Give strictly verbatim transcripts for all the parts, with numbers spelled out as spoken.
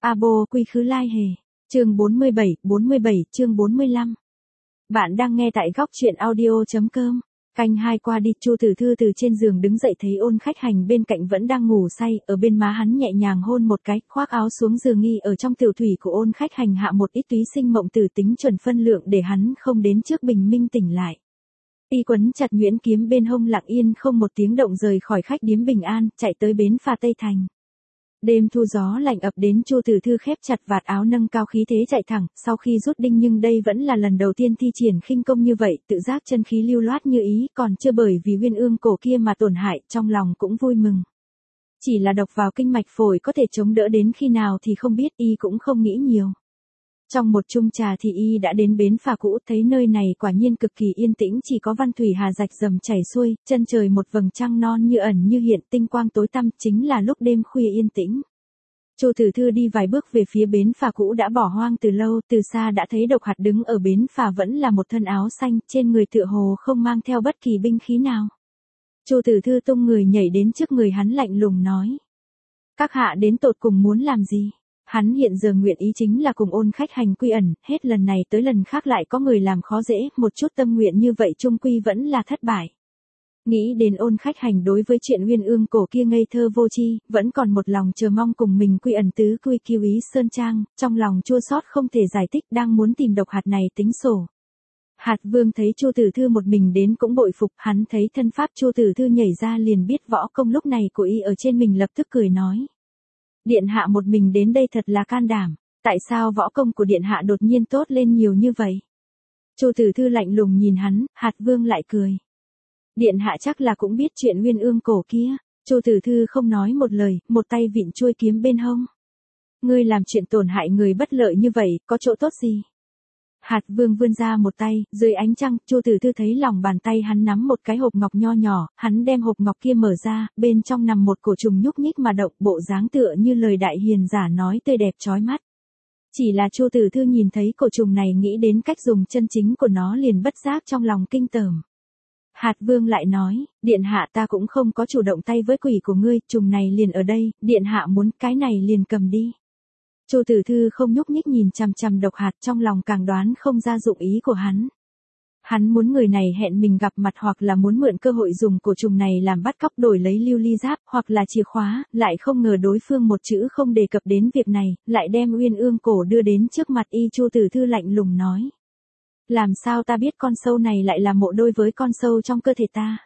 Abo quy khứ lai hề. Chương bốn mươi bảy, bốn mươi bảy, chương bốn mươi lăm. Bạn đang nghe tại góc truyện audio.com. Canh hai qua đi, Chu Tử Thư từ trên giường đứng dậy thấy Ôn Khách Hành bên cạnh vẫn đang ngủ say, ở bên má hắn nhẹ nhàng hôn một cái, khoác áo xuống giường nghi ở trong tiểu thủy của Ôn Khách Hành hạ một ít túy sinh mộng tử tính chuẩn phân lượng để hắn không đến trước bình minh tỉnh lại. Y quấn chặt nhuyễn kiếm bên hông lặng yên không một tiếng động rời khỏi khách điếm Bình An, chạy tới bến phà Tây Thành. Đêm thu gió lạnh ập đến, Chu Tử Thư khép chặt vạt áo nâng cao khí thế chạy thẳng, sau khi rút đinh nhưng đây vẫn là lần đầu tiên thi triển khinh công như vậy, tự giác chân khí lưu loát như ý, còn chưa bởi vì Uyên Ương cổ kia mà tổn hại, trong lòng cũng vui mừng. Chỉ là độc vào kinh mạch phổi có thể chống đỡ đến khi nào thì không biết, y cũng không nghĩ nhiều. Trong một chung trà thì y đã đến bến phà cũ, thấy nơi này quả nhiên cực kỳ yên tĩnh, chỉ có văn thủy hà rạch rầm chảy xuôi, chân trời một vầng trăng non như ẩn như hiện, tinh quang tối tăm, chính là lúc đêm khuya yên tĩnh. Chu Tử Thư đi vài bước về phía bến phà cũ đã bỏ hoang từ lâu, từ xa đã thấy Độc Hạt đứng ở bến phà vẫn là một thân áo xanh, trên người tựa hồ không mang theo bất kỳ binh khí nào. Chu Tử Thư tung người nhảy đến trước người hắn lạnh lùng nói: "Các hạ đến tột cùng muốn làm gì?" Hắn hiện giờ nguyện ý chính là cùng Ôn Khách Hành quy ẩn, hết lần này tới lần khác lại có người làm khó dễ, một chút tâm nguyện như vậy chung quy vẫn là thất bại. Nghĩ đến Ôn Khách Hành đối với chuyện Uyên Ương cổ kia ngây thơ vô tri, vẫn còn một lòng chờ mong cùng mình quy ẩn tứ quy kiêu ý sơn trang, trong lòng chua xót không thể giải thích, đang muốn tìm Độc Hạt này tính sổ. Hạt Vương thấy Chu Tử Thư một mình đến cũng bội phục, hắn thấy thân pháp Chu Tử Thư nhảy ra liền biết võ công lúc này của y ở trên mình, lập tức cười nói: "Điện hạ một mình đến đây thật là can đảm, tại sao võ công của điện hạ đột nhiên tốt lên nhiều như vậy?" Chu Tử Thư lạnh lùng nhìn hắn, Hạt Vương lại cười: "Điện hạ chắc là cũng biết chuyện Uyên Ương cổ kia." Chu Tử Thư không nói một lời, một tay vịn chuôi kiếm bên hông. "Ngươi làm chuyện tổn hại người bất lợi như vậy, có chỗ tốt gì?" Hạt Vương vươn ra một tay, dưới ánh trăng, Chu Tử Thư thấy lòng bàn tay hắn nắm một cái hộp ngọc nho nhỏ, hắn đem hộp ngọc kia mở ra, bên trong nằm một cổ trùng nhúc nhích mà động, bộ dáng tựa như lời đại hiền giả nói tươi đẹp chói mắt. Chỉ là Chu Tử Thư nhìn thấy cổ trùng này, nghĩ đến cách dùng chân chính của nó liền bất giác trong lòng kinh tởm. Hạt Vương lại nói: "Điện hạ, ta cũng không có chủ động tay với quỷ của ngươi, trùng này liền ở đây, điện hạ muốn cái này liền cầm đi." Chu Tử Thư không nhúc nhích nhìn chằm chằm Độc Hạt, trong lòng càng đoán không ra dụng ý của hắn. Hắn muốn người này hẹn mình gặp mặt, hoặc là muốn mượn cơ hội dùng cổ trùng này làm bắt cóc đổi lấy lưu ly giáp, hoặc là chìa khóa, lại không ngờ đối phương một chữ không đề cập đến việc này, lại đem Uyên Ương cổ đưa đến trước mặt y. Chu Tử Thư lạnh lùng nói: "Làm sao ta biết con sâu này lại là mộ đôi với con sâu trong cơ thể ta?"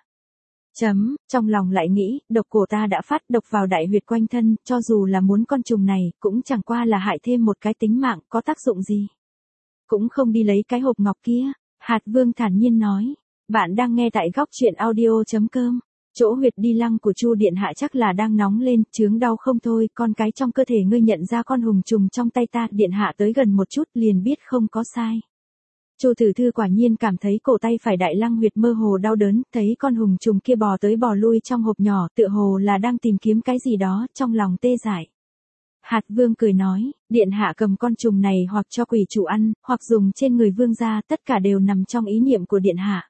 Chấm, trong lòng lại nghĩ, độc cổ ta đã phát, độc vào đại huyệt quanh thân, cho dù là muốn con trùng này, cũng chẳng qua là hại thêm một cái tính mạng, có tác dụng gì. Cũng không đi lấy cái hộp ngọc kia. Hạt Vương thản nhiên nói: "Bạn đang nghe tại góc truyện audio.com. Chỗ huyệt đi lăng của Chu điện hạ chắc là đang nóng lên, chướng đau không thôi, con cái trong cơ thể ngươi nhận ra con hùng trùng trong tay ta, điện hạ tới gần một chút liền biết không có sai." Chu Tử Thư quả nhiên cảm thấy cổ tay phải đại lăng huyệt mơ hồ đau đớn, thấy con hùng trùng kia bò tới bò lui trong hộp nhỏ, tựa hồ là đang tìm kiếm cái gì đó, trong lòng tê dại. Hạt Vương cười nói: "Điện hạ cầm con trùng này hoặc cho quỷ chủ ăn, hoặc dùng trên người vương gia, tất cả đều nằm trong ý niệm của điện hạ.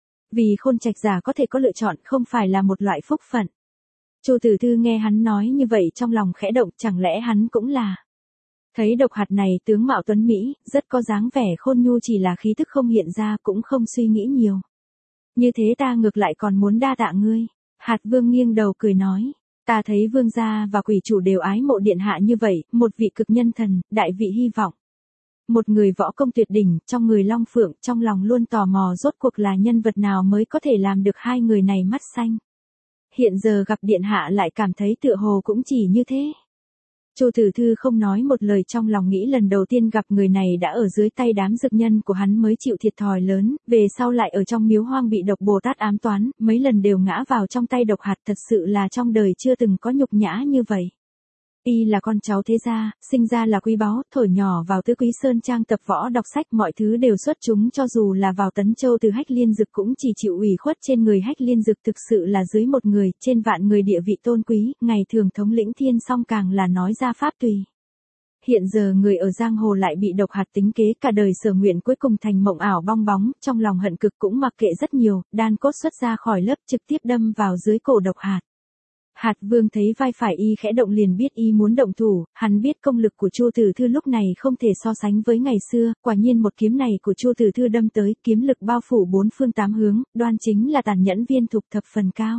Vì khôn trạch giả có thể có lựa chọn, không phải là một loại phúc phận." Chu Tử Thư nghe hắn nói như vậy trong lòng khẽ động, chẳng lẽ hắn cũng là. Thấy Độc Hạt này tướng mạo tuấn mỹ, rất có dáng vẻ khôn nhu, chỉ là khí thức không hiện ra, cũng không suy nghĩ nhiều. "Như thế ta ngược lại còn muốn đa tạ ngươi." Hạt Vương nghiêng đầu cười nói: "Ta thấy vương gia và quỷ chủ đều ái mộ điện hạ như vậy, một vị cực nhân thần, đại vị hy vọng. Một người võ công tuyệt đỉnh, trong người long phượng, trong lòng luôn tò mò rốt cuộc là nhân vật nào mới có thể làm được hai người này mắt xanh. Hiện giờ gặp điện hạ lại cảm thấy tựa hồ cũng chỉ như thế." Chu Tử Thư không nói một lời, trong lòng nghĩ lần đầu tiên gặp người này đã ở dưới tay đám dược nhân của hắn mới chịu thiệt thòi lớn, về sau lại ở trong miếu hoang bị độc Bồ Tát ám toán, mấy lần đều ngã vào trong tay Độc Hạt, thật sự là trong đời chưa từng có nhục nhã như vậy. Y là con cháu thế gia, sinh ra là quý báu, thổi nhỏ vào Tứ Quý Sơn Trang tập võ đọc sách, mọi thứ đều xuất chúng, cho dù là vào Tấn Châu từ Hách Liên Dực cũng chỉ chịu ủy khuất trên người Hách Liên Dực, thực sự là dưới một người, trên vạn người, địa vị tôn quý, ngày thường thống lĩnh thiên song, càng là nói ra pháp tùy. Hiện giờ người ở giang hồ lại bị Độc Hạt tính kế, cả đời sở nguyện cuối cùng thành mộng ảo bong bóng, trong lòng hận cực cũng mặc kệ rất nhiều, đan cốt xuất ra khỏi lớp, trực tiếp đâm vào dưới cổ Độc Hạt. Hạt Vương thấy vai phải y khẽ động liền biết y muốn động thủ, hắn biết công lực của Chu Tử Thư lúc này không thể so sánh với ngày xưa, quả nhiên một kiếm này của Chu Tử Thư đâm tới, kiếm lực bao phủ bốn phương tám hướng, đoan chính là tàn nhẫn viên thục thập phần cao.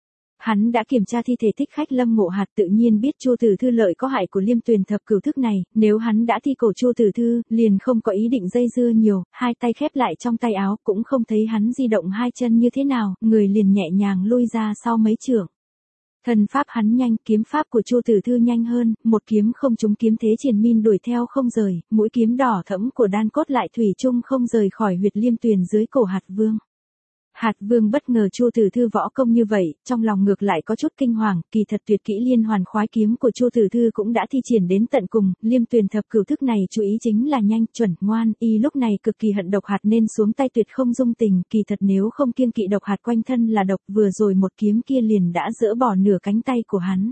Hắn đã kiểm tra thi thể thích khách Lâm Ngộ Hạt, tự nhiên biết Chu Tử Thư lợi có hại của Liêm Tuyền thập cửu thức này, nếu hắn đã thi cổ Chu Tử Thư, liền không có ý định dây dưa nhiều, hai tay khép lại trong tay áo, cũng không thấy hắn di động hai chân như thế nào, người liền nhẹ nhàng lui ra sau mấy trượng. Thần pháp hắn nhanh, kiếm pháp của Chu Tử Thư nhanh hơn, một kiếm không trúng kiếm thế triền min đuổi theo không rời, mũi kiếm đỏ thẫm của đan cốt lại thủy chung không rời khỏi huyệt Liêm Tuyền dưới cổ Hạt Vương. Hạt Vương bất ngờ Chu Tử Thư võ công như vậy, trong lòng ngược lại có chút kinh hoàng, kỳ thật tuyệt kỹ liên hoàn khoái kiếm của Chu Tử Thư cũng đã thi triển đến tận cùng, Liêm Tuyền thập cửu thức này chú ý chính là nhanh, chuẩn, ngoan, y lúc này cực kỳ hận độc hạt nên xuống tay tuyệt không dung tình, kỳ thật nếu không kiêng kỵ độc hạt quanh thân là độc, vừa rồi một kiếm kia liền đã dỡ bỏ nửa cánh tay của hắn.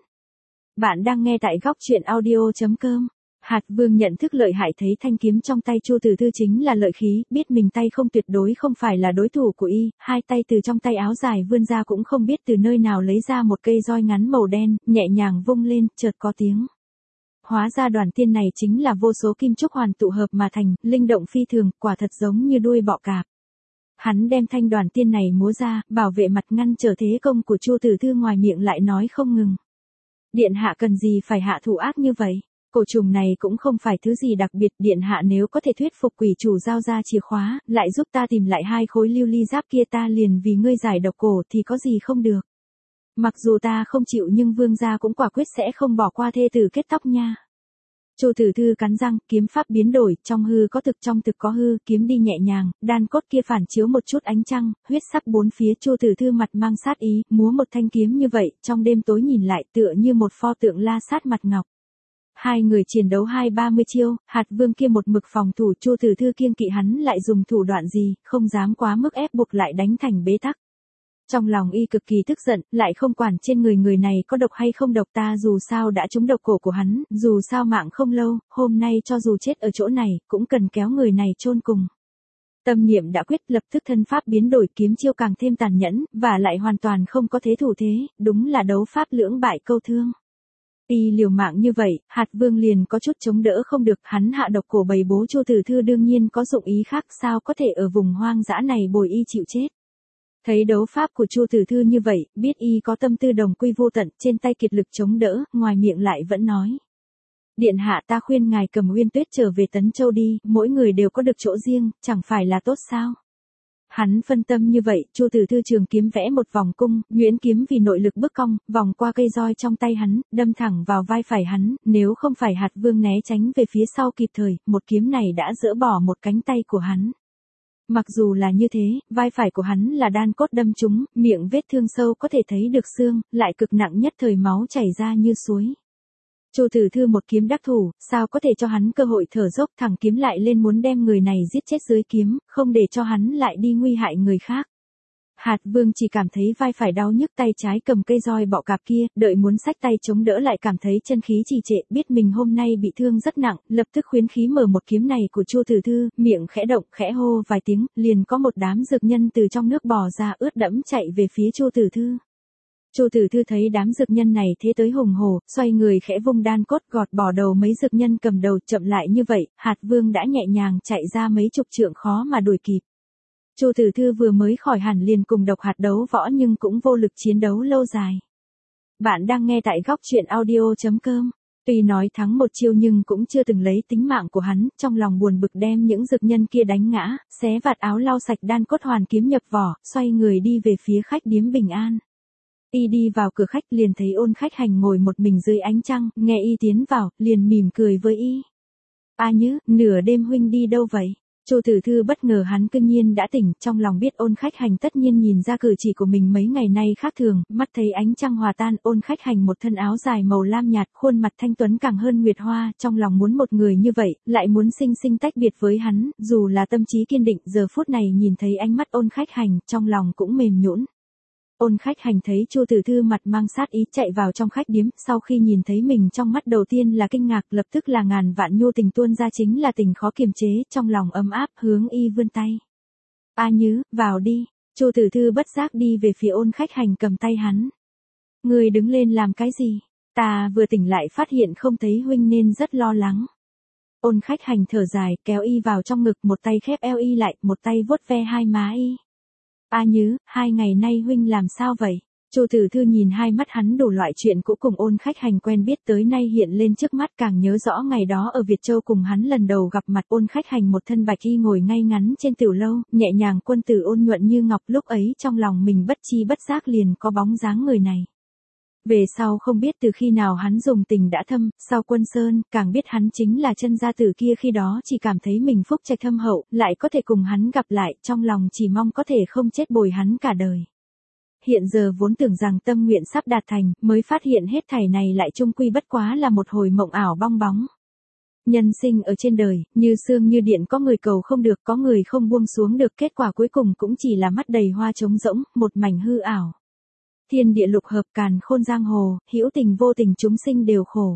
Bạn đang nghe tại góc truyện audio chấm com. Hạt Vương nhận thức lợi hại, thấy thanh kiếm trong tay Chu Tử Thư chính là lợi khí, biết mình tay không tuyệt đối không phải là đối thủ của y, hai tay từ trong tay áo dài vươn ra cũng không biết từ nơi nào lấy ra một cây roi ngắn màu đen, nhẹ nhàng vung lên, chợt có tiếng. Hóa ra đoàn tiên này chính là vô số kim trúc hoàn tụ hợp mà thành, linh động phi thường, quả thật giống như đuôi bọ cạp. Hắn đem thanh đoàn tiên này múa ra, bảo vệ mặt ngăn trở thế công của Chu Tử Thư, ngoài miệng lại nói không ngừng. Điện hạ cần gì phải hạ thủ ác như vậy? Cổ trùng này cũng không phải thứ gì đặc biệt, điện hạ nếu có thể thuyết phục quỷ chủ giao ra chìa khóa, lại giúp ta tìm lại hai khối lưu ly giáp kia, ta liền vì ngươi giải độc cổ thì có gì không được. Mặc dù ta không chịu nhưng vương gia cũng quả quyết sẽ không bỏ qua thê tử kết tóc nha. Chu Tử Thư cắn răng, kiếm pháp biến đổi, trong hư có thực, trong thực có hư, kiếm đi nhẹ nhàng, đan cốt kia phản chiếu một chút ánh trăng, huyết sắc bốn phía. Chu Tử Thư mặt mang sát ý, múa một thanh kiếm như vậy, trong đêm tối nhìn lại tựa như một pho tượng la sát mặt ngọc. Hai người chiến đấu hai ba mươi chiêu, Hạt Vương kia một mực phòng thủ, Chu Tử Thư kiêng kỵ hắn lại dùng thủ đoạn gì, không dám quá mức ép buộc lại đánh thành bế tắc. Trong lòng y cực kỳ tức giận, lại không quản trên người người này có độc hay không độc, ta dù sao đã trúng độc cổ của hắn, dù sao mạng không lâu, hôm nay cho dù chết ở chỗ này, cũng cần kéo người này chôn cùng. Tâm niệm đã quyết, lập tức thân pháp biến đổi, kiếm chiêu càng thêm tàn nhẫn, và lại hoàn toàn không có thế thủ thế, đúng là đấu pháp lưỡng bại câu thương. Y liều mạng như vậy, Hạt Vương liền có chút chống đỡ không được, hắn hạ độc cổ bầy bố Chu Tử Thư đương nhiên có dụng ý khác, sao có thể ở vùng hoang dã này bồi y chịu chết. Thấy đấu pháp của Chu Tử Thư như vậy, biết y có tâm tư đồng quy vô tận, trên tay kiệt lực chống đỡ, ngoài miệng lại vẫn nói. Điện hạ, ta khuyên ngài cầm Uyên Tuyết trở về Tấn Châu đi, mỗi người đều có được chỗ riêng, chẳng phải là tốt sao? Hắn phân tâm như vậy, Chu Tử Thư trường kiếm vẽ một vòng cung, nhuyễn kiếm vì nội lực bức cong, vòng qua cây roi trong tay hắn, đâm thẳng vào vai phải hắn, nếu không phải Hạt Vương né tránh về phía sau kịp thời, một kiếm này đã dỡ bỏ một cánh tay của hắn. Mặc dù là như thế, vai phải của hắn là đan cốt đâm trúng, miệng vết thương sâu có thể thấy được xương, lại cực nặng, nhất thời máu chảy ra như suối. Chu Tử Thư một kiếm đắc thủ, sao có thể cho hắn cơ hội thở dốc, thẳng kiếm lại lên muốn đem người này giết chết dưới kiếm, không để cho hắn lại đi nguy hại người khác. Hạt Vương chỉ cảm thấy vai phải đau nhức, tay trái cầm cây roi bọ cạp kia, đợi muốn xách tay chống đỡ lại cảm thấy chân khí trì trệ, biết mình hôm nay bị thương rất nặng, lập tức khuyến khí mở một kiếm này của Chu Tử Thư, miệng khẽ động, khẽ hô vài tiếng, liền có một đám dược nhân từ trong nước bò ra, ướt đẫm chạy về phía Chu Tử Thư. Chu Tử Thư thấy đám dược nhân này thế tới hùng hổ, xoay người khẽ vung đan cốt gọt bỏ đầu mấy dược nhân cầm đầu, chậm lại như vậy, Hạt Vương đã nhẹ nhàng chạy ra mấy chục trượng, khó mà đuổi kịp. Chu Tử Thư vừa mới khỏi hẳn liền cùng độc hạt đấu võ nhưng cũng vô lực chiến đấu lâu dài. Bạn đang nghe tại góc truyện audio chấm com. Tuy nói thắng một chiêu nhưng cũng chưa từng lấy tính mạng của hắn, trong lòng buồn bực đem những dược nhân kia đánh ngã, xé vạt áo lau sạch đan cốt hoàn kiếm nhập vỏ, xoay người đi về phía khách điếm Bình An. Y đi vào cửa khách liền thấy Ôn Khách Hành ngồi một mình dưới ánh trăng, nghe y tiến vào, liền mỉm cười với y. A Nhứ, nửa đêm huynh đi đâu vậy? Chu Tử Thư bất ngờ hắn cương nhiên đã tỉnh, trong lòng biết Ôn Khách Hành tất nhiên nhìn ra cử chỉ của mình mấy ngày nay khác thường, mắt thấy ánh trăng hòa tan, Ôn Khách Hành một thân áo dài màu lam nhạt, khuôn mặt thanh tuấn càng hơn nguyệt hoa, trong lòng muốn một người như vậy, lại muốn sinh sinh tách biệt với hắn, dù là tâm trí kiên định, giờ phút này nhìn thấy ánh mắt Ôn Khách Hành, trong lòng cũng mềm nhũn. Ôn Khách Hành thấy Chu Tử Thư mặt mang sát ý chạy vào trong khách điếm, sau khi nhìn thấy mình trong mắt đầu tiên là kinh ngạc, lập tức là ngàn vạn nhu tình tuôn ra, chính là tình khó kiềm chế, trong lòng ấm áp, hướng y vươn tay. A Nhứ, vào đi. Chu Tử Thư bất giác đi về phía Ôn Khách Hành cầm tay hắn. Ngươi đứng lên làm cái gì? Ta vừa tỉnh lại phát hiện không thấy huynh nên rất lo lắng. Ôn khách hành thở dài, kéo y vào trong ngực, một tay khép eo y lại, một tay vuốt ve hai má y. A Nhứ, hai ngày nay huynh làm sao vậy? Chu Tử Thư nhìn hai mắt hắn đủ loại chuyện cũ cùng ôn khách hành quen biết tới nay hiện lên trước mắt, càng nhớ rõ ngày đó ở Việt Châu cùng hắn lần đầu gặp mặt. Ôn khách hành một thân bạch y ngồi ngay ngắn trên tiểu lâu, nhẹ nhàng quân tử ôn nhuận như ngọc, lúc ấy trong lòng mình bất chi bất giác liền có bóng dáng người này. Về sau không biết từ khi nào hắn dùng tình đã thâm, sau Quân Sơn, càng biết hắn chính là chân gia tử kia, khi đó chỉ cảm thấy mình phúc trạch thâm hậu, lại có thể cùng hắn gặp lại, trong lòng chỉ mong có thể không chết bồi hắn cả đời. Hiện giờ vốn tưởng rằng tâm nguyện sắp đạt thành, mới phát hiện hết thảy này lại chung quy bất quá là một hồi mộng ảo bong bóng. Nhân sinh ở trên đời, như sương như điện, có người cầu không được, có người không buông xuống được, kết quả cuối cùng cũng chỉ là mắt đầy hoa trống rỗng, một mảnh hư ảo. Thiên địa lục hợp, càn khôn giang hồ, hữu tình vô tình chúng sinh đều khổ.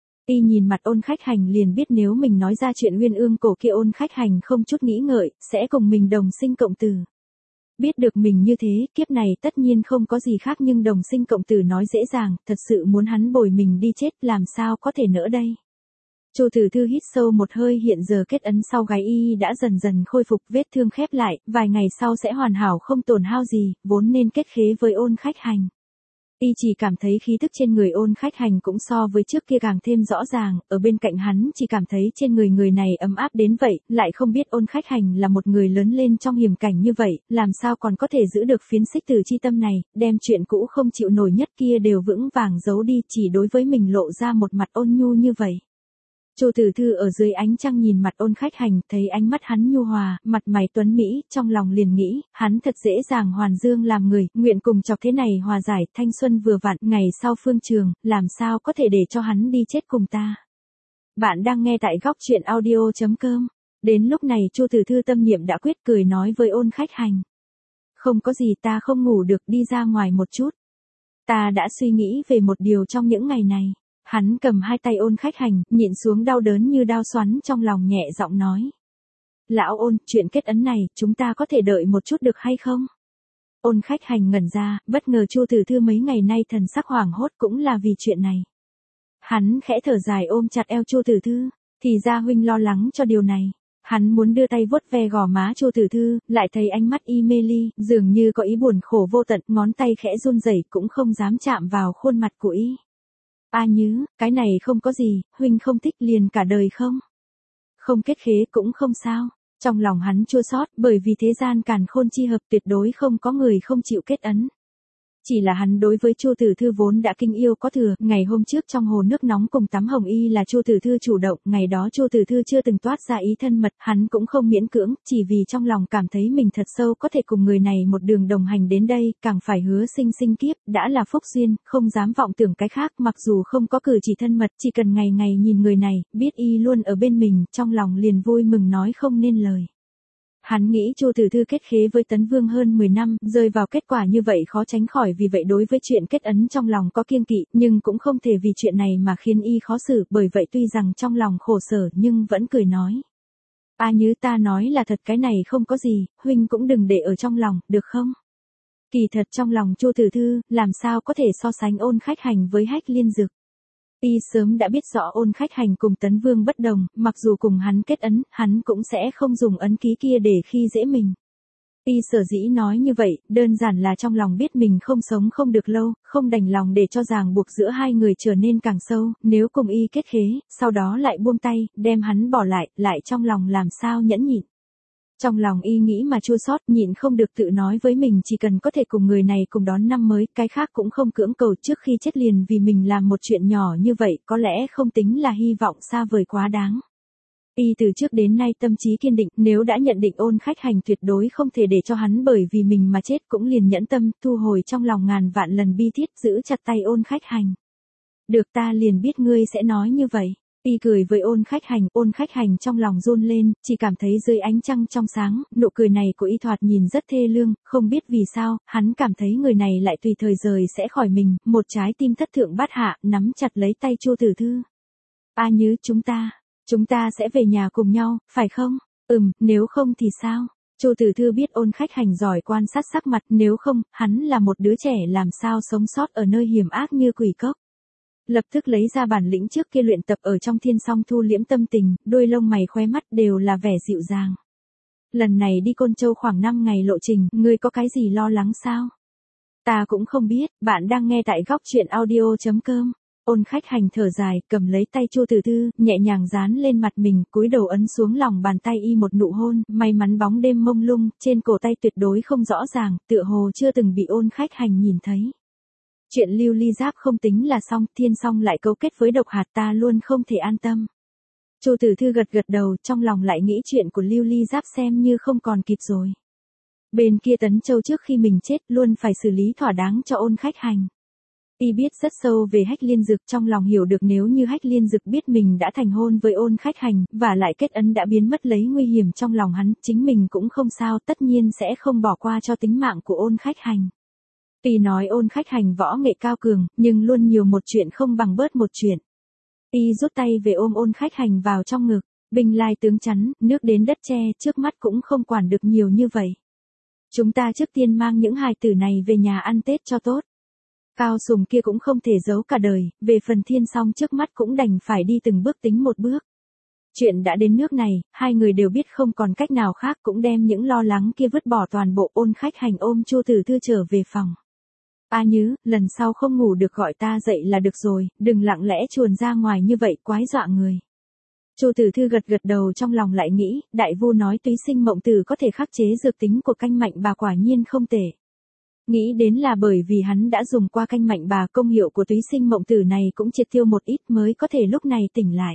Y nhìn mặt ôn khách hành liền biết nếu mình nói ra chuyện uyên ương cổ kia, ôn khách hành không chút nghĩ ngợi, sẽ cùng mình đồng sinh cộng tử. Biết được mình như thế, kiếp này tất nhiên không có gì khác nhưng đồng sinh cộng tử nói dễ dàng, thật sự muốn hắn bồi mình đi chết làm sao có thể nỡ đây. Chu Tử Thư hít sâu một hơi, hiện giờ kết ấn sau gáy y đã dần dần khôi phục, vết thương khép lại, vài ngày sau sẽ hoàn hảo không tổn hao gì, vốn nên kết khế với ôn khách hành. Y chỉ cảm thấy khí tức trên người ôn khách hành cũng so với trước kia càng thêm rõ ràng, ở bên cạnh hắn chỉ cảm thấy trên người người này ấm áp đến vậy, lại không biết ôn khách hành là một người lớn lên trong hiểm cảnh như vậy, làm sao còn có thể giữ được phiến xích từ chi tâm này, đem chuyện cũ không chịu nổi nhất kia đều vững vàng giấu đi, chỉ đối với mình lộ ra một mặt ôn nhu như vậy. Chu Tử Thư ở dưới ánh trăng nhìn mặt ôn khách hành, thấy ánh mắt hắn nhu hòa, mặt mày tuấn mỹ, trong lòng liền nghĩ, hắn thật dễ dàng hoàn dương làm người, nguyện cùng chọc thế này hòa giải, thanh xuân vừa vặn, ngày sau phương trường, làm sao có thể để cho hắn đi chết cùng ta. Bạn đang nghe tại góc truyện audio chấm com. Đến lúc này Chu Tử Thư tâm niệm đã quyết, cười nói với ôn khách hành. Không có gì, ta không ngủ được, đi ra ngoài một chút. Ta đã suy nghĩ về một điều trong những ngày này. Hắn cầm hai tay ôn khách hành, nhịn xuống đau đớn như đao xoắn trong lòng, nhẹ giọng nói. Lão ôn, chuyện kết ấn này, chúng ta có thể đợi một chút được hay không? Ôn khách hành ngẩn ra, bất ngờ Chu Tử Thư mấy ngày nay thần sắc hoảng hốt cũng là vì chuyện này. Hắn khẽ thở dài ôm chặt eo Chu Tử Thư, thì ra huynh lo lắng cho điều này. Hắn muốn đưa tay vuốt ve gò má Chu Tử Thư, lại thấy ánh mắt y mê ly, dường như có ý buồn khổ vô tận, ngón tay khẽ run rẩy cũng không dám chạm vào khuôn mặt của y. A Nhứ, cái này không có gì, huynh không thích liền cả đời không? Không kết khế cũng không sao. Trong lòng hắn chua xót, bởi vì thế gian càn khôn chi hợp, tuyệt đối không có người không chịu kết ấn. Chỉ là hắn đối với Chu Tử Thư vốn đã kinh yêu có thừa, ngày hôm trước trong hồ nước nóng cùng tắm hồng y là Chu Tử Thư chủ động, ngày đó Chu Tử Thư chưa từng toát ra ý thân mật, hắn cũng không miễn cưỡng, chỉ vì trong lòng cảm thấy mình thật sâu có thể cùng người này một đường đồng hành đến đây, càng phải hứa sinh sinh kiếp, đã là phúc duyên, không dám vọng tưởng cái khác, mặc dù không có cử chỉ thân mật, chỉ cần ngày ngày nhìn người này, biết y luôn ở bên mình, trong lòng liền vui mừng nói không nên lời. Hắn nghĩ Chu Tử Thư kết khế với Tấn Vương hơn mười năm, rơi vào kết quả như vậy khó tránh khỏi, vì vậy đối với chuyện kết ấn trong lòng có kiêng kỵ, nhưng cũng không thể vì chuyện này mà khiến y khó xử, bởi vậy tuy rằng trong lòng khổ sở nhưng vẫn cười nói. A Nhứ, ta nói là thật, cái này không có gì, huynh cũng đừng để ở trong lòng, được không? Kỳ thật trong lòng Chu Tử Thư, làm sao có thể so sánh ôn khách hành với Hách Liên Dực. Y sớm đã biết rõ ôn khách hành cùng Tấn Vương bất đồng, mặc dù cùng hắn kết ấn, hắn cũng sẽ không dùng ấn ký kia để khi dễ mình. Y sở dĩ nói như vậy, đơn giản là trong lòng biết mình không sống không được lâu, không đành lòng để cho ràng buộc giữa hai người trở nên càng sâu, nếu cùng y kết khế, sau đó lại buông tay, đem hắn bỏ lại, lại trong lòng làm sao nhẫn nhịn. Trong lòng y nghĩ mà chua xót, nhịn không được tự nói với mình chỉ cần có thể cùng người này cùng đón năm mới, cái khác cũng không cưỡng cầu, trước khi chết liền vì mình làm một chuyện nhỏ như vậy, có lẽ không tính là hy vọng xa vời quá đáng. Y từ trước đến nay tâm trí kiên định, nếu đã nhận định ôn khách hành tuyệt đối không thể để cho hắn bởi vì mình mà chết, cũng liền nhẫn tâm, thu hồi trong lòng ngàn vạn lần bi thiết, giữ chặt tay ôn khách hành. Được, ta liền biết ngươi sẽ nói như vậy. Y cười với ôn khách hành, ôn khách hành trong lòng run lên, chỉ cảm thấy dưới ánh trăng trong sáng, nụ cười này của y thoạt nhìn rất thê lương, không biết vì sao, hắn cảm thấy người này lại tùy thời rời sẽ khỏi mình, một trái tim thất thượng bát hạ, nắm chặt lấy tay Chu Tử Thư. A Nhứ, chúng ta, chúng ta sẽ về nhà cùng nhau, phải không? Ừm, nếu không thì sao? Chu Tử Thư biết Ôn Khách Hành giỏi quan sát sắc mặt, nếu không, hắn là một đứa trẻ làm sao sống sót ở nơi hiểm ác như quỷ cốc. Lập tức lấy ra bản lĩnh trước kia luyện tập ở trong thiên song thu liễm tâm tình, đôi lông mày khóe mắt đều là vẻ dịu dàng. Lần này đi Côn Châu khoảng năm ngày lộ trình, ngươi có cái gì lo lắng sao? Ta cũng không biết, bạn đang nghe tại góc truyện audio chấm com. Ôn Khách Hành thở dài, cầm lấy tay Chu Tử Thư, nhẹ nhàng dán lên mặt mình, cúi đầu ấn xuống lòng bàn tay y một nụ hôn, may mắn bóng đêm mông lung, trên cổ tay tuyệt đối không rõ ràng, tựa hồ chưa từng bị Ôn Khách Hành nhìn thấy. Chuyện Lưu Ly Giáp không tính là xong, thiên song lại cấu kết với độc hạt, ta luôn không thể an tâm. Chu Tử Thư gật gật đầu, trong lòng lại nghĩ chuyện của Lưu Ly Giáp xem như không còn kịp rồi. Bên kia Tấn Châu trước khi mình chết luôn phải xử lý thỏa đáng cho Ôn Khách Hành. Y biết rất sâu về Hách Liên Dực, trong lòng hiểu được nếu như Hách Liên Dực biết mình đã thành hôn với Ôn Khách Hành, và lại kết ấn đã biến mất lấy nguy hiểm trong lòng hắn, chính mình cũng không sao, tất nhiên sẽ không bỏ qua cho tính mạng của Ôn Khách Hành. Tuy nói Ôn Khách Hành võ nghệ cao cường, nhưng luôn nhiều một chuyện không bằng bớt một chuyện. Y rút tay về ôm Ôn Khách Hành vào trong ngực, binh lai tướng chắn, nước đến đất che, trước mắt cũng không quản được nhiều như vậy. Chúng ta trước tiên mang những hài tử này về nhà ăn Tết cho tốt. Cao Sùng kia cũng không thể giấu cả đời, về phần thiên song trước mắt cũng đành phải đi từng bước tính một bước. Chuyện đã đến nước này, hai người đều biết không còn cách nào khác, cũng đem những lo lắng kia vứt bỏ toàn bộ. Ôn Khách Hành ôm Chu Tử Thư trở về phòng. A Nhứ, lần sau không ngủ được gọi ta dậy là được rồi, đừng lặng lẽ chuồn ra ngoài như vậy, quái dọa người. Chu Tử Thư gật gật đầu, trong lòng lại nghĩ, đại vu nói túy sinh mộng tử có thể khắc chế dược tính của canh mạnh bà, quả nhiên không tệ. Nghĩ đến là bởi vì hắn đã dùng qua canh mạnh bà, công hiệu của túy sinh mộng tử này cũng triệt tiêu một ít mới có thể lúc này tỉnh lại.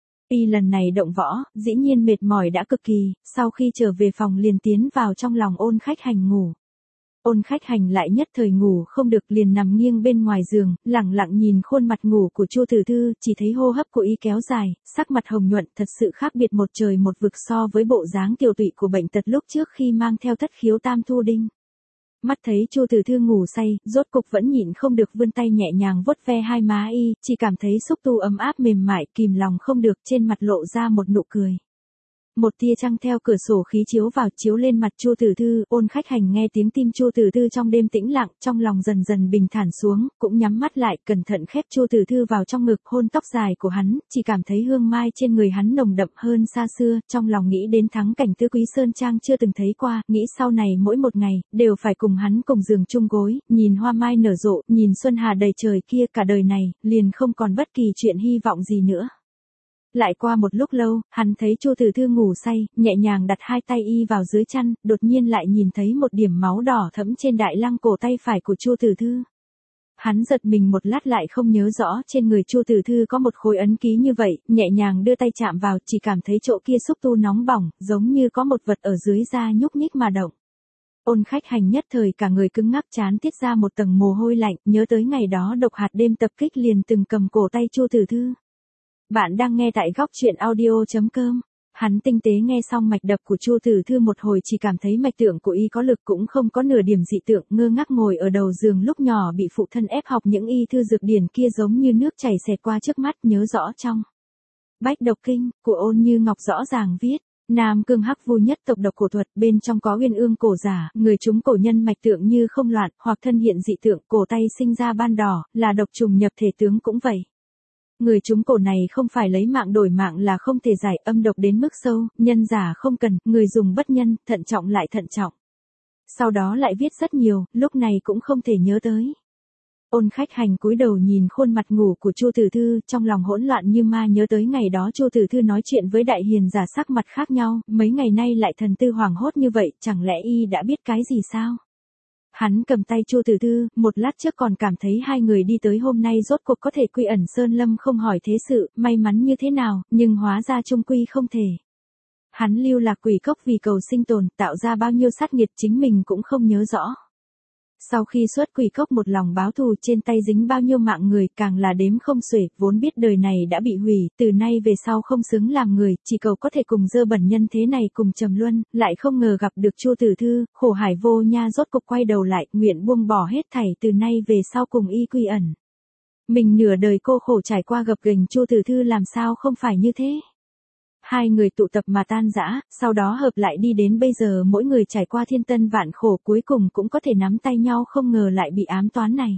Y lần này động võ, dĩ nhiên mệt mỏi đã cực kỳ, sau khi trở về phòng liền tiến vào trong lòng Ôn Khách Hành ngủ. Ôn Khách Hành lại nhất thời ngủ không được, liền nằm nghiêng bên ngoài giường, lẳng lặng nhìn khuôn mặt ngủ của Chu Tử Thư, chỉ thấy hô hấp của y kéo dài, sắc mặt hồng nhuận, thật sự khác biệt một trời một vực so với bộ dáng tiều tụy của bệnh tật lúc trước khi mang theo thất khiếu tam thu đinh. Mắt thấy Chu Tử Thư ngủ say, rốt cục vẫn nhịn không được vươn tay nhẹ nhàng vuốt ve hai má y, chỉ cảm thấy xúc tu ấm áp mềm mại, kìm lòng không được, trên mặt lộ ra một nụ cười. Một tia trăng theo cửa sổ khí chiếu vào, chiếu lên mặt Chu Tử Thư. Ôn Khách Hành nghe tiếng tim Chu Tử Thư trong đêm tĩnh lặng, trong lòng dần dần bình thản xuống, cũng nhắm mắt lại, cẩn thận khép Chu Tử Thư vào trong ngực, hôn tóc dài của hắn, chỉ cảm thấy hương mai trên người hắn nồng đậm hơn xa xưa, trong lòng nghĩ đến thắng cảnh Tứ Quý Sơn Trang chưa từng thấy qua, nghĩ sau này mỗi một ngày đều phải cùng hắn cùng giường chung gối, nhìn hoa mai nở rộ, nhìn xuân hà đầy trời kia, cả đời này liền không còn bất kỳ chuyện hy vọng gì nữa. Lại qua một lúc lâu, hắn thấy Chu Tử Thư ngủ say, nhẹ nhàng đặt hai tay y vào dưới chăn, đột nhiên lại nhìn thấy một điểm máu đỏ thẫm trên đại lăng cổ tay phải của Chu Tử Thư. Hắn giật mình một lát lại không nhớ rõ trên người Chu Tử Thư có một khối ấn ký như vậy, nhẹ nhàng đưa tay chạm vào, chỉ cảm thấy chỗ kia xúc tu nóng bỏng, giống như có một vật ở dưới da nhúc nhích mà động. Ôn Khách Hành nhất thời cả người cứng ngắc, trán tiết ra một tầng mồ hôi lạnh, nhớ tới ngày đó độc hạt đêm tập kích liền từng cầm cổ tay Chu Tử Thư. Bạn đang nghe tại góc truyện audio chấm com. Hắn tinh tế nghe xong mạch đập của Chu Tử Thư một hồi, chỉ cảm thấy mạch tượng của y có lực, cũng không có nửa điểm dị tượng, ngơ ngác ngồi ở đầu giường, lúc nhỏ bị phụ thân ép học những y thư dược điển kia giống như nước chảy xẹt qua trước mắt, nhớ rõ trong Bách Độc Kinh của Ôn Như Ngọc rõ ràng viết: Nam Cương Hắc Vu nhất tộc độc cổ thuật, bên trong có uyên ương cổ giả, người chúng cổ nhân mạch tượng như không loạn, hoặc thân hiện dị tượng, cổ tay sinh ra ban đỏ, là độc trùng nhập thể tướng cũng vậy. Người chúng cổ này không phải lấy mạng đổi mạng là không thể giải, âm độc đến mức sâu, nhân giả không cần, người dùng bất nhân, thận trọng lại thận trọng. Sau đó lại viết rất nhiều, lúc này cũng không thể nhớ tới. Ôn Khách Hành cúi đầu nhìn khuôn mặt ngủ của Chu Tử Thư, trong lòng hỗn loạn như ma, nhớ tới ngày đó Chu Tử Thư nói chuyện với đại hiền giả sắc mặt khác nhau, mấy ngày nay lại thần tư hoảng hốt như vậy, chẳng lẽ y đã biết cái gì sao? Hắn cầm tay Chu Tử Thư, một lát trước còn cảm thấy hai người đi tới hôm nay rốt cuộc có thể quy ẩn sơn lâm không hỏi thế sự, may mắn như thế nào, nhưng hóa ra chung quy không thể. Hắn lưu lạc quỷ cốc vì cầu sinh tồn, tạo ra bao nhiêu sát nghiệt chính mình cũng không nhớ rõ. Sau khi xuất quỷ cốc một lòng báo thù, trên tay dính bao nhiêu mạng người, càng là đếm không xuể, vốn biết đời này đã bị hủy, từ nay về sau không xứng làm người, chỉ cầu có thể cùng dơ bẩn nhân thế này cùng trầm luân, lại không ngờ gặp được Chu Tử Thư, khổ hải vô nha, rốt cục quay đầu lại, nguyện buông bỏ hết thảy, từ nay về sau cùng y quy ẩn. Mình nửa đời cô khổ trải qua gập ghềnh, Chu Tử Thư làm sao không phải như thế? Hai người tụ tập mà tan rã, sau đó hợp lại đi đến bây giờ mỗi người trải qua thiên tân vạn khổ cuối cùng cũng có thể nắm tay nhau, không ngờ lại bị ám toán này.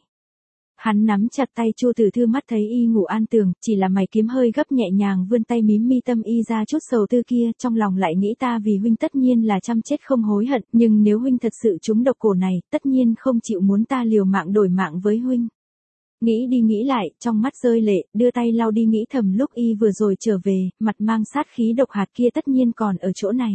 Hắn nắm chặt tay Chu Tử Thư, mắt thấy y ngủ an tường, chỉ là mày kiếm hơi gấp nhẹ nhàng vươn tay mím mi, tâm y ra chút sầu tư kia, trong lòng lại nghĩ ta vì huynh tất nhiên là chăm chết không hối hận, nhưng nếu huynh thật sự trúng độc cổ này, tất nhiên không chịu muốn ta liều mạng đổi mạng với huynh. Nghĩ đi nghĩ lại, trong mắt rơi lệ, đưa tay lau đi, nghĩ thầm lúc y vừa rồi trở về, mặt mang sát khí độc hạt kia tất nhiên còn ở chỗ này.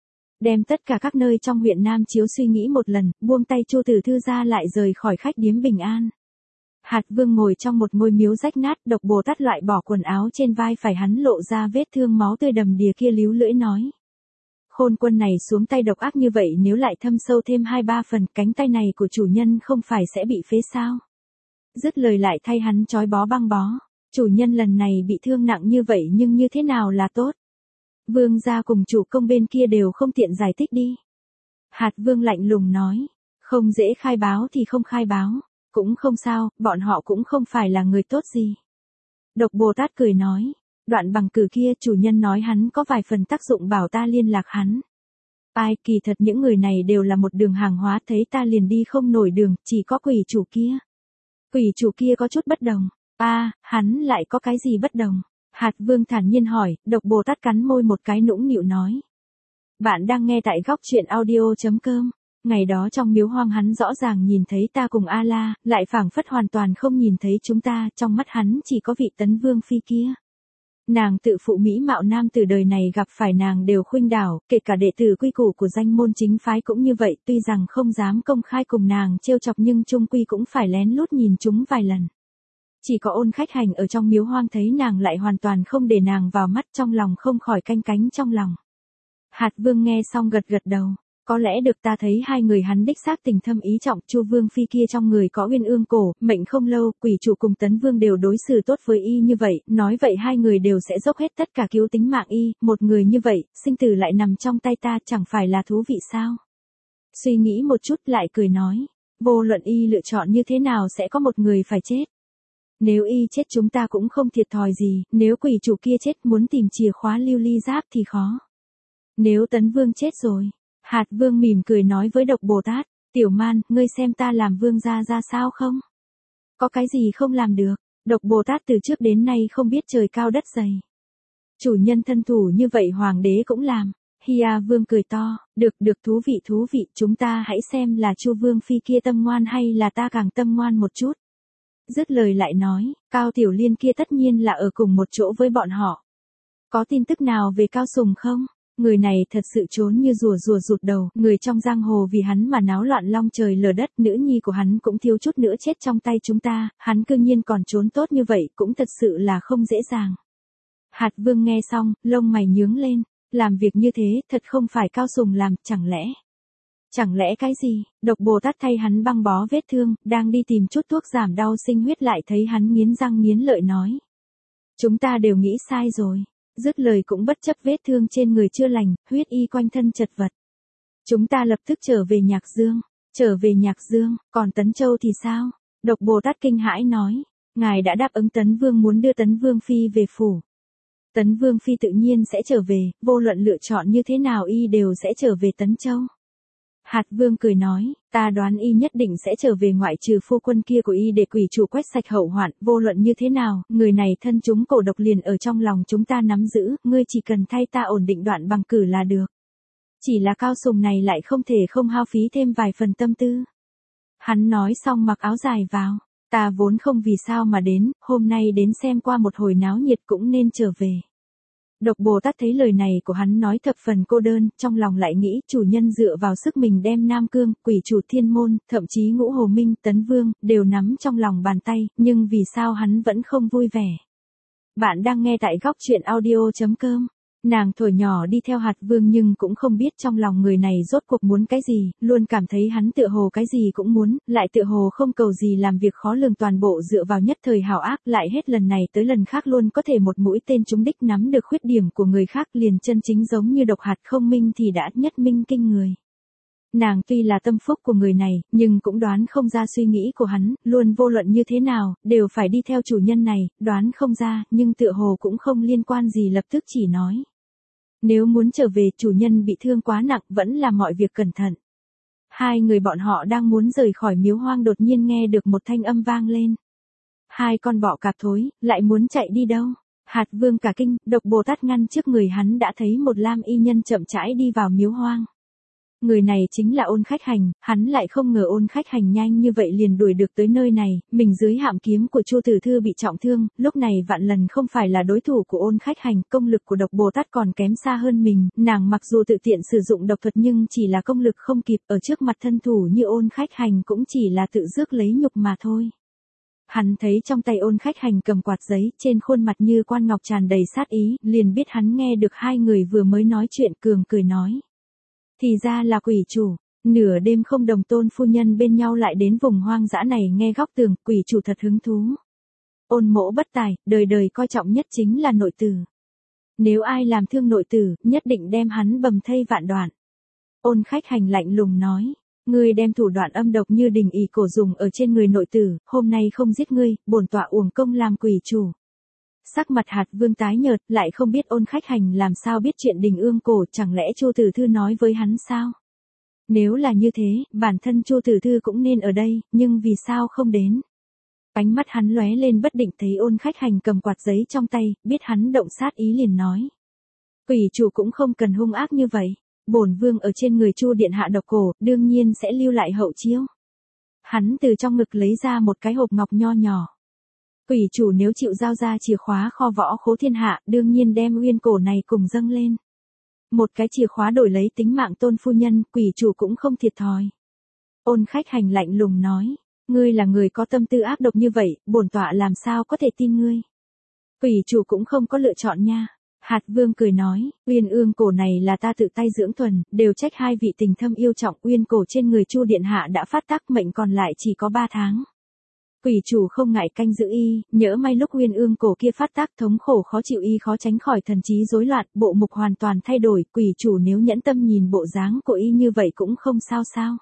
Đem tất cả các nơi trong huyện Nam Chiếu suy nghĩ một lần, buông tay Chu Tử Thư ra lại rời khỏi khách điếm bình an. Hạt Vương ngồi trong một ngôi miếu rách nát, Độc Bồ Tát loại bỏ quần áo trên vai phải hắn, lộ ra vết thương máu tươi đầm đìa kia, líu lưỡi nói. Khôn quân này xuống tay độc ác như vậy, nếu lại thâm sâu thêm hai ba phần, cánh tay này của chủ nhân không phải sẽ bị phế sao? Dứt lời lại thay hắn trói bó băng bó. Chủ nhân lần này bị thương nặng như vậy nhưng như thế nào là tốt? Vương gia cùng chủ công bên kia đều không tiện giải thích đi. Hạt Vương lạnh lùng nói. Không dễ khai báo thì không khai báo. Cũng không sao, bọn họ cũng không phải là người tốt gì. Độc Bồ Tát cười nói. Đoạn bằng cử kia chủ nhân nói hắn có vài phần tác dụng, bảo ta liên lạc hắn. Ai, kỳ thật những người này đều là một đường hàng hóa, thấy ta liền đi không nổi đường, chỉ có quỷ chủ kia. Quỷ chủ kia có chút bất đồng. A, à, hắn lại có cái gì bất đồng? Hạt Vương thản nhiên hỏi. Độc Bồ Tát cắn môi một cái, nũng nịu nói. Bạn đang nghe tại góc truyện audio chấm com. Ngày đó trong miếu hoang hắn rõ ràng nhìn thấy ta cùng A-la, lại phảng phất hoàn toàn không nhìn thấy chúng ta, trong mắt hắn chỉ có vị Tấn Vương phi kia. Nàng tự phụ mỹ mạo nam từ đời này gặp phải nàng đều khuynh đảo, kể cả đệ tử quy củ của danh môn chính phái cũng như vậy, tuy rằng không dám công khai cùng nàng trêu chọc nhưng chung quy cũng phải lén lút nhìn chúng vài lần. Chỉ có Ôn Khách Hành ở trong miếu hoang thấy nàng lại hoàn toàn không để nàng vào mắt, trong lòng không khỏi canh cánh trong lòng. Hạt Vương nghe xong gật gật đầu. Có lẽ được ta thấy hai người hắn đích xác tình thâm ý trọng, Chu Vương phi kia trong người có Uyên Ương cổ, mệnh không lâu, quỷ chủ cùng Tấn Vương đều đối xử tốt với y như vậy, nói vậy hai người đều sẽ dốc hết tất cả cứu tính mạng y, một người như vậy, sinh tử lại nằm trong tay ta, chẳng phải là thú vị sao? Suy nghĩ một chút lại cười nói, vô luận y lựa chọn như thế nào sẽ có một người phải chết. Nếu y chết chúng ta cũng không thiệt thòi gì, nếu quỷ chủ kia chết muốn tìm chìa khóa lưu ly giáp thì khó. Nếu Tấn Vương chết rồi. Hạt Vương mỉm cười nói với Độc Bồ Tát, Tiểu Man, ngươi xem ta làm vương gia ra sao không? Có cái gì không làm được? Độc Bồ Tát từ trước đến nay không biết trời cao đất dày. Chủ nhân thân thủ như vậy hoàng đế cũng làm. Hia Vương cười to, được được, thú vị thú vị, chúng ta hãy xem là Chu Vương phi kia tâm ngoan hay là ta càng tâm ngoan một chút. Dứt lời lại nói, Cao Tiểu Liên kia tất nhiên là ở cùng một chỗ với bọn họ. Có tin tức nào về Cao Sùng không? Người này thật sự trốn như rùa rùa rụt đầu, người trong giang hồ vì hắn mà náo loạn long trời lở đất, nữ nhi của hắn cũng thiếu chút nữa chết trong tay chúng ta, hắn cư nhiên còn trốn tốt như vậy, cũng thật sự là không dễ dàng. Hạt Vương nghe xong, lông mày nhướng lên, làm việc như thế, thật không phải Cao Sùng làm, chẳng lẽ? Chẳng lẽ cái gì? Độc Bồ Tát thay hắn băng bó vết thương, đang đi tìm chút thuốc giảm đau sinh huyết lại thấy hắn nghiến răng nghiến lợi nói. Chúng ta đều nghĩ sai rồi. Dứt lời cũng bất chấp vết thương trên người chưa lành, huyết y quanh thân chật vật. Chúng ta lập tức trở về Nhạc Dương. Trở về Nhạc Dương, còn Tấn Châu thì sao? Độc Bồ Tát kinh hãi nói. Ngài đã đáp ứng Tấn Vương muốn đưa Tấn Vương phi về phủ. Tấn Vương phi tự nhiên sẽ trở về, vô luận lựa chọn như thế nào y đều sẽ trở về Tấn Châu. Hạt Vương cười nói, ta đoán y nhất định sẽ trở về, ngoại trừ phu quân kia của y để quỷ chủ quét sạch hậu hoạn, vô luận như thế nào, người này thân chúng cổ độc liền ở trong lòng chúng ta nắm giữ, ngươi chỉ cần thay ta ổn định Đoạn Bằng Cử là được. Chỉ là Cao Sùng này lại không thể không hao phí thêm vài phần tâm tư. Hắn nói xong mặc áo dài vào, ta vốn không vì sao mà đến, hôm nay đến xem qua một hồi náo nhiệt cũng nên trở về. Độc Bồ Tát thấy lời này của hắn nói thập phần cô đơn, trong lòng lại nghĩ chủ nhân dựa vào sức mình đem Nam Cương, quỷ chủ Thiên Môn, thậm chí Ngũ Hồ Minh, Tấn Vương, đều nắm trong lòng bàn tay, nhưng vì sao hắn vẫn không vui vẻ. Bạn đang nghe tại góc truyện audio chấm com. Nàng thổi nhỏ đi theo Hạt Vương nhưng cũng không biết trong lòng người này rốt cuộc muốn cái gì, luôn cảm thấy hắn tựa hồ cái gì cũng muốn, lại tựa hồ không cầu gì, làm việc khó lường, toàn bộ dựa vào nhất thời hảo ác, lại hết lần này tới lần khác luôn có thể một mũi tên trúng đích, nắm được khuyết điểm của người khác liền chân chính giống như độc hạt không minh thì đã nhất minh kinh người. Nàng tuy là tâm phúc của người này, nhưng cũng đoán không ra suy nghĩ của hắn, luôn vô luận như thế nào, đều phải đi theo chủ nhân này, đoán không ra, nhưng tựa hồ cũng không liên quan gì, lập tức chỉ nói. Nếu muốn trở về, chủ nhân bị thương quá nặng, vẫn là mọi việc cẩn thận. Hai người bọn họ đang muốn rời khỏi miếu hoang đột nhiên nghe được một thanh âm vang lên. Hai con bọ cạp thối, lại muốn chạy đi đâu? Hạt Vương cả kinh, Độc Bồ Tát ngăn trước người hắn đã thấy một lam y nhân chậm rãi đi vào miếu hoang. Người này chính là Ôn Khách Hành, hắn lại không ngờ Ôn Khách Hành nhanh như vậy liền đuổi được tới nơi này, mình dưới hạm kiếm của Chu Tử Thư bị trọng thương, lúc này vạn lần không phải là đối thủ của Ôn Khách Hành, công lực của Độc Bồ Tát còn kém xa hơn mình, nàng mặc dù tự tiện sử dụng độc thuật nhưng chỉ là công lực không kịp, ở trước mặt thân thủ như Ôn Khách Hành cũng chỉ là tự rước lấy nhục mà thôi. Hắn thấy trong tay Ôn Khách Hành cầm quạt giấy, trên khuôn mặt như quan ngọc tràn đầy sát ý, liền biết hắn nghe được hai người vừa mới nói chuyện, cường cười nói. Thì ra là quỷ chủ, nửa đêm không đồng Tôn phu nhân bên nhau lại đến vùng hoang dã này nghe góc tường, quỷ chủ thật hứng thú. Ôn mỗ bất tài, đời đời coi trọng nhất chính là nội tử. Nếu ai làm thương nội tử, nhất định đem hắn bầm thây vạn đoạn. Ôn Khách Hành lạnh lùng nói. Ngươi đem thủ đoạn âm độc như đình ỷ cổ dùng ở trên người nội tử, hôm nay không giết ngươi, bổn tọa uổng công làm quỷ chủ. Sắc mặt Hạt Vương tái nhợt, lại không biết Ôn Khách Hành làm sao biết chuyện Đình Ương Cổ, chẳng lẽ Chu Tử Thư nói với hắn sao? Nếu là như thế, bản thân Chu Tử Thư cũng nên ở đây, nhưng vì sao không đến? Ánh mắt hắn lóe lên bất định, thấy Ôn Khách Hành cầm quạt giấy trong tay, biết hắn động sát ý liền nói. Quỷ chủ cũng không cần hung ác như vậy. Bổn vương ở trên người Chu điện hạ độc cổ, đương nhiên sẽ lưu lại hậu chiêu. Hắn từ trong ngực lấy ra một cái hộp ngọc nho nhỏ. Quỷ chủ nếu chịu giao ra chìa khóa kho võ khố thiên hạ, đương nhiên đem uyên cổ này cùng dâng lên. Một cái chìa khóa đổi lấy tính mạng Tôn phu nhân, quỷ chủ cũng không thiệt thòi. Ôn Khách Hành lạnh lùng nói, ngươi là người có tâm tư ác độc như vậy, bổn tọa làm sao có thể tin ngươi. Quỷ chủ cũng không có lựa chọn nha. Hạt Vương cười nói, uyên ương cổ này là ta tự tay dưỡng thuần, đều trách hai vị tình thâm yêu trọng, uyên cổ trên người Chu điện hạ đã phát tác, mệnh còn lại chỉ có ba tháng. Quỷ chủ không ngại canh giữ y, nhỡ may lúc uyên ương cổ kia phát tác thống khổ khó chịu y khó tránh khỏi thần trí rối loạn, bộ mục hoàn toàn thay đổi, quỷ chủ nếu nhẫn tâm nhìn bộ dáng của y như vậy cũng không sao sao.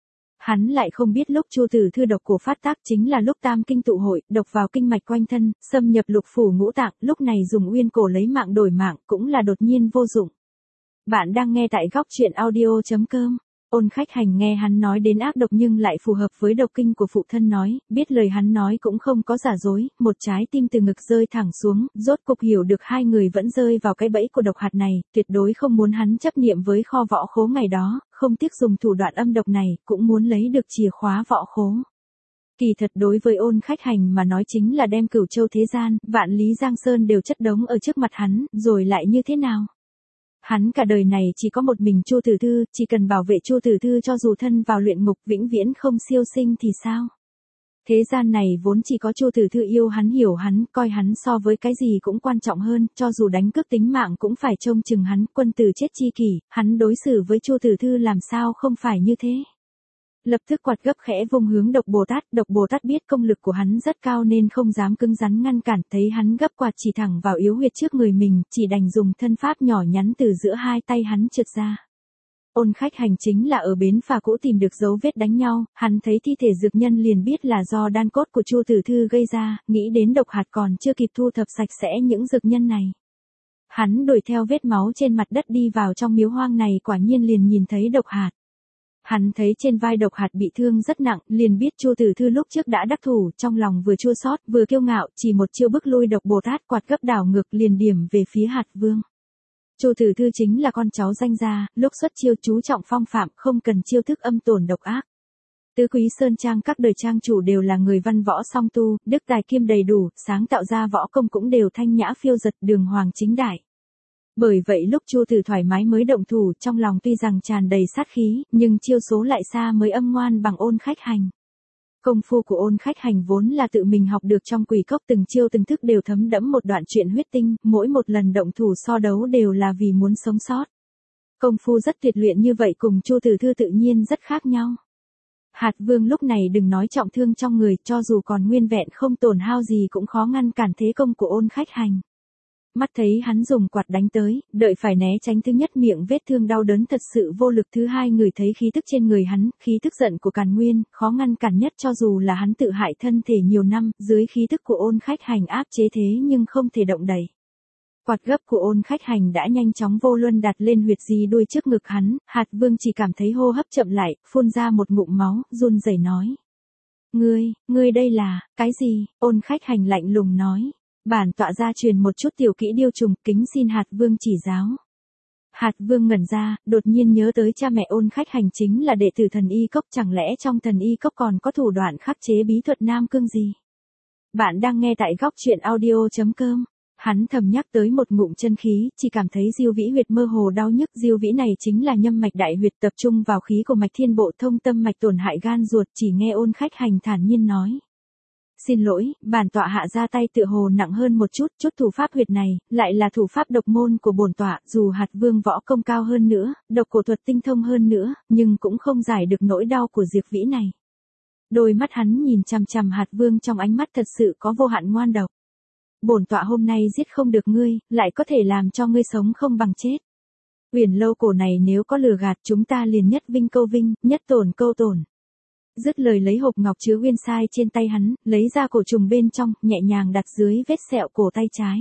Hắn lại không biết lúc Chu Tử Thư độc cổ phát tác chính là lúc tam kinh tụ hội, độc vào kinh mạch quanh thân, xâm nhập lục phủ ngũ tạng, lúc này dùng uyên cổ lấy mạng đổi mạng, cũng là đột nhiên vô dụng. Bạn đang nghe tại góc truyện audio chấm com. Ôn Khách Hành nghe hắn nói đến ác độc nhưng lại phù hợp với độc kinh của phụ thân nói, biết lời hắn nói cũng không có giả dối, một trái tim từ ngực rơi thẳng xuống, rốt cục hiểu được hai người vẫn rơi vào cái bẫy của độc hạt này, tuyệt đối không muốn hắn chấp niệm với kho võ khố ngày đó, không tiếc dùng thủ đoạn âm độc này, cũng muốn lấy được chìa khóa võ khố. Kỳ thật đối với Ôn Khách Hành mà nói chính là đem cửu châu thế gian, vạn lý giang sơn đều chất đống ở trước mặt hắn, rồi lại như thế nào? Hắn cả đời này chỉ có một mình Chu Tử Thư, chỉ cần bảo vệ Chu Tử Thư cho dù thân vào luyện ngục vĩnh viễn không siêu sinh thì sao? Thế gian này vốn chỉ có Chu Tử Thư yêu hắn hiểu hắn, coi hắn so với cái gì cũng quan trọng hơn, cho dù đánh cướp tính mạng cũng phải trông chừng hắn, quân tử chết chi kỷ, hắn đối xử với Chu Tử Thư làm sao không phải như thế. Lập tức quạt gấp khẽ vung hướng Độc Bồ Tát, Độc Bồ Tát biết công lực của hắn rất cao nên không dám cứng rắn ngăn cản, thấy hắn gấp quạt chỉ thẳng vào yếu huyệt trước người mình, chỉ đành dùng thân pháp nhỏ nhắn từ giữa hai tay hắn trượt ra. Ôn Khách Hành chính là ở bến phà cũ tìm được dấu vết đánh nhau, hắn thấy thi thể dược nhân liền biết là do đan cốt của Chu Tử Thư gây ra, nghĩ đến độc hạt còn chưa kịp thu thập sạch sẽ những dược nhân này. Hắn đuổi theo vết máu trên mặt đất đi vào trong miếu hoang này, quả nhiên liền nhìn thấy độc hạt. Hắn thấy trên vai độc hạt bị thương rất nặng, liền biết Chu Tử Thư lúc trước đã đắc thủ, trong lòng vừa chua xót, vừa kiêu ngạo, chỉ một chiêu bức lui Độc Bồ Tát, quạt gấp đảo ngược liền điểm về phía Hạt Vương. Chu Tử Thư chính là con cháu danh gia, lúc xuất chiêu chú trọng phong phạm, không cần chiêu thức âm tổn độc ác. Tứ Quý Sơn Trang các đời trang chủ đều là người văn võ song tu, đức tài kiêm đầy đủ, sáng tạo ra võ công cũng đều thanh nhã phiêu dật, đường hoàng chính đại. Bởi vậy lúc Chu Tử thoải mái mới động thủ, trong lòng tuy rằng tràn đầy sát khí, nhưng chiêu số lại xa mới âm ngoan bằng Ôn Khách Hành. Công phu của Ôn Khách Hành vốn là tự mình học được trong quỷ cốc, từng chiêu từng thức đều thấm đẫm một đoạn truyện huyết tinh, mỗi một lần động thủ so đấu đều là vì muốn sống sót. Công phu rất tuyệt luyện như vậy cùng Chu Tử Thư tự nhiên rất khác nhau. Hạt Vương lúc này đừng nói trọng thương trong người, cho dù còn nguyên vẹn không tổn hao gì cũng khó ngăn cản thế công của Ôn Khách Hành. Mắt thấy hắn dùng quạt đánh tới, đợi phải né tránh, thứ nhất miệng vết thương đau đớn thật sự vô lực, thứ hai người thấy khí tức trên người hắn, khí tức giận của Càn Nguyên, khó ngăn cản nhất cho dù là hắn tự hại thân thể nhiều năm, dưới khí tức của Ôn Khách Hành áp chế thế nhưng không thể động đậy. Quạt gấp của Ôn Khách Hành đã nhanh chóng vô luân đặt lên huyệt di đuôi trước ngực hắn, Hạt Vương chỉ cảm thấy hô hấp chậm lại, phun ra một ngụm máu, run rẩy nói. Ngươi, ngươi đây là, cái gì? Ôn Khách Hành lạnh lùng nói. Bản tọa gia truyền một chút tiểu kỹ điêu trùng, kính xin Hạt Vương chỉ giáo. Hạt Vương ngẩn ra, đột nhiên nhớ tới cha mẹ Ôn Khách Hành chính là đệ tử thần y cốc, chẳng lẽ trong thần y cốc còn có thủ đoạn khắc chế bí thuật nam cương gì? Bạn đang nghe tại góc truyện audio.com. Hắn thầm nhắc tới một ngụm chân khí, chỉ cảm thấy diêu vĩ huyệt mơ hồ đau nhức. Diêu vĩ này chính là nhâm mạch đại huyệt, tập trung vào khí của mạch thiên bộ, thông tâm mạch, tổn hại gan ruột. Chỉ nghe Ôn Khách Hành thản nhiên nói. Xin lỗi, bản tọa hạ ra tay tựa hồ nặng hơn một chút, chút thủ pháp huyệt này, lại là thủ pháp độc môn của bổn tọa, dù Hạt Vương võ công cao hơn nữa, độc cổ thuật tinh thông hơn nữa, nhưng cũng không giải được nỗi đau của Diệp Vĩ này. Đôi mắt hắn nhìn chằm chằm Hạt Vương, trong ánh mắt thật sự có vô hạn ngoan độc. Bổn tọa hôm nay giết không được ngươi, lại có thể làm cho ngươi sống không bằng chết. Uyển Lâu cổ này nếu có lừa gạt chúng ta liền nhất vinh câu vinh, nhất tổn câu tổn. Dứt lời lấy hộp ngọc chứa uyên sai trên tay hắn, lấy ra cổ trùng bên trong, nhẹ nhàng đặt dưới vết sẹo cổ tay trái.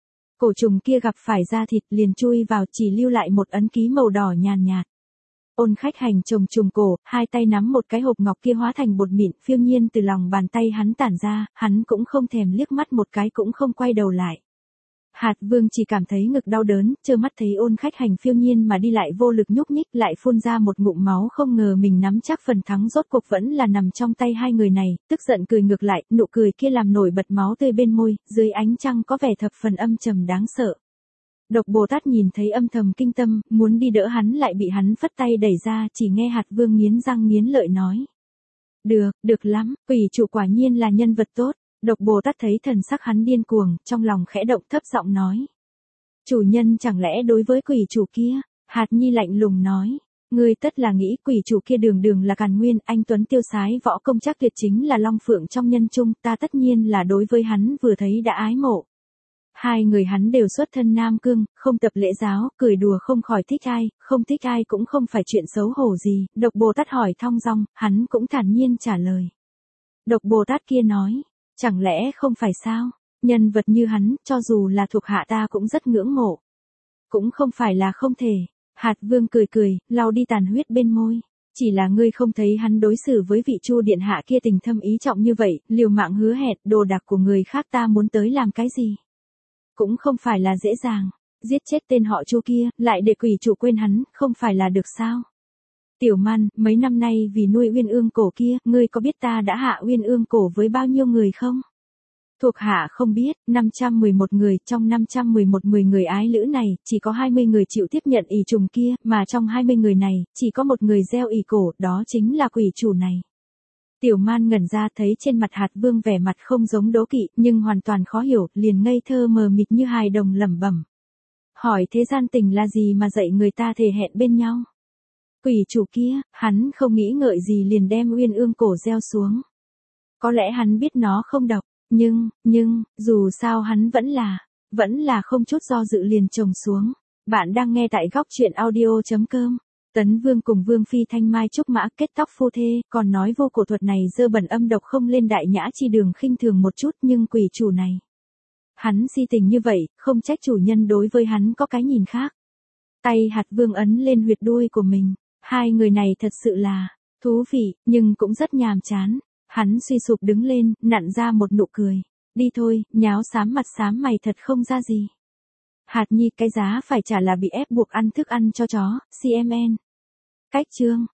Cổ trùng kia gặp phải da thịt liền chui vào, chỉ lưu lại một ấn ký màu đỏ nhàn nhạt. Ôn Khách Hành trồng trùng cổ, hai tay nắm một cái hộp ngọc kia hóa thành bột mịn phiêu nhiên từ lòng bàn tay hắn tản ra, hắn cũng không thèm liếc mắt một cái, cũng không quay đầu lại. Hạt Vương chỉ cảm thấy ngực đau đớn, trơ mắt thấy Ôn Khách Hành phiêu nhiên mà đi lại vô lực nhúc nhích, lại phun ra một ngụm máu, không ngờ mình nắm chắc phần thắng rốt cuộc vẫn là nằm trong tay hai người này, tức giận cười ngược lại, nụ cười kia làm nổi bật máu tươi bên môi, dưới ánh trăng có vẻ thập phần âm trầm đáng sợ. Độc Bồ Tát nhìn thấy âm thầm kinh tâm, muốn đi đỡ hắn lại bị hắn phất tay đẩy ra, chỉ nghe Hạt Vương nghiến răng nghiến lợi nói. Được, được lắm, quỷ chủ quả nhiên là nhân vật tốt. Độc Bồ Tát thấy thần sắc hắn điên cuồng, trong lòng khẽ động, thấp giọng nói. Chủ nhân chẳng lẽ đối với quỷ chủ kia? Hạt Nhi lạnh lùng nói. Ngươi tất là nghĩ quỷ chủ kia đường đường là Càn Nguyên, anh tuấn tiêu sái, võ công chắc tuyệt, chính là long phượng trong nhân trung, ta tất nhiên là đối với hắn vừa thấy đã ái mộ. Hai người hắn đều xuất thân Nam Cương, không tập lễ giáo, cười đùa không khỏi thích ai, không thích ai cũng không phải chuyện xấu hổ gì. Độc Bồ Tát hỏi thong dong, hắn cũng thản nhiên trả lời. Độc Bồ Tát kia nói. Chẳng lẽ không phải sao? Nhân vật như hắn, cho dù là thuộc hạ ta cũng rất ngưỡng mộ. Cũng không phải là không thể. Hạt Vương cười cười, lau đi tàn huyết bên môi. Chỉ là ngươi không thấy hắn đối xử với vị Chu điện hạ kia tình thâm ý trọng như vậy, liều mạng hứa hẹn, đồ đạc của người khác ta muốn tới làm cái gì? Cũng không phải là dễ dàng. Giết chết tên họ Chu kia, lại để quỷ chủ quên hắn, không phải là được sao? Tiểu Man, mấy năm nay vì nuôi Uyên Ương cổ kia, ngươi có biết ta đã hạ Uyên Ương cổ với bao nhiêu người không? Thuộc hạ không biết, năm trăm mười một người, trong năm trăm mười một mười người ái lữ này, chỉ có hai mươi người chịu tiếp nhận ỷ trùng kia, mà trong hai mươi người này, chỉ có một người gieo ỷ cổ, đó chính là quỷ chủ này. Tiểu Man ngẩn ra, thấy trên mặt Hạt Vương vẻ mặt không giống đố kỵ, nhưng hoàn toàn khó hiểu, liền ngây thơ mờ mịt như hài đồng lẩm bẩm. Hỏi thế gian tình là gì mà dạy người ta thề hẹn bên nhau? Quỷ chủ kia, hắn không nghĩ ngợi gì liền đem Uyên Ương cổ gieo xuống. Có lẽ hắn biết nó không độc, nhưng, nhưng, dù sao hắn vẫn là, vẫn là không chút do dự liền trồng xuống. Bạn đang nghe tại góc truyện audio.com. Tấn Vương cùng Vương Phi thanh mai trúc mã kết tóc phu thê, còn nói vô cổ thuật này dơ bẩn âm độc không lên đại nhã chi đường, khinh thường một chút, nhưng quỷ chủ này. Hắn si tình như vậy, không trách chủ nhân đối với hắn có cái nhìn khác. Tay Hạt Vương ấn lên huyệt đuôi của mình. Hai người này thật sự là thú vị, nhưng cũng rất nhàm chán. Hắn suy sụp đứng lên, nặn ra một nụ cười. Đi thôi, nháo xám mặt xám mày thật không ra gì. Hạt Nhi, cái giá phải trả là bị ép buộc ăn thức ăn cho chó, xê em en. Cách chương